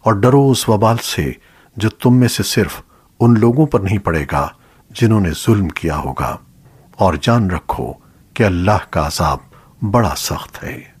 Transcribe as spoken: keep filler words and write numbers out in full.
और डरो उस वबाल से जो तुम में से सिर्फ उन लोगों पर नहीं पड़ेगा जिन्होंने जुल्म किया होगा। और जान रखो कि अल्लाह का अज़ाब बड़ा सख्त है।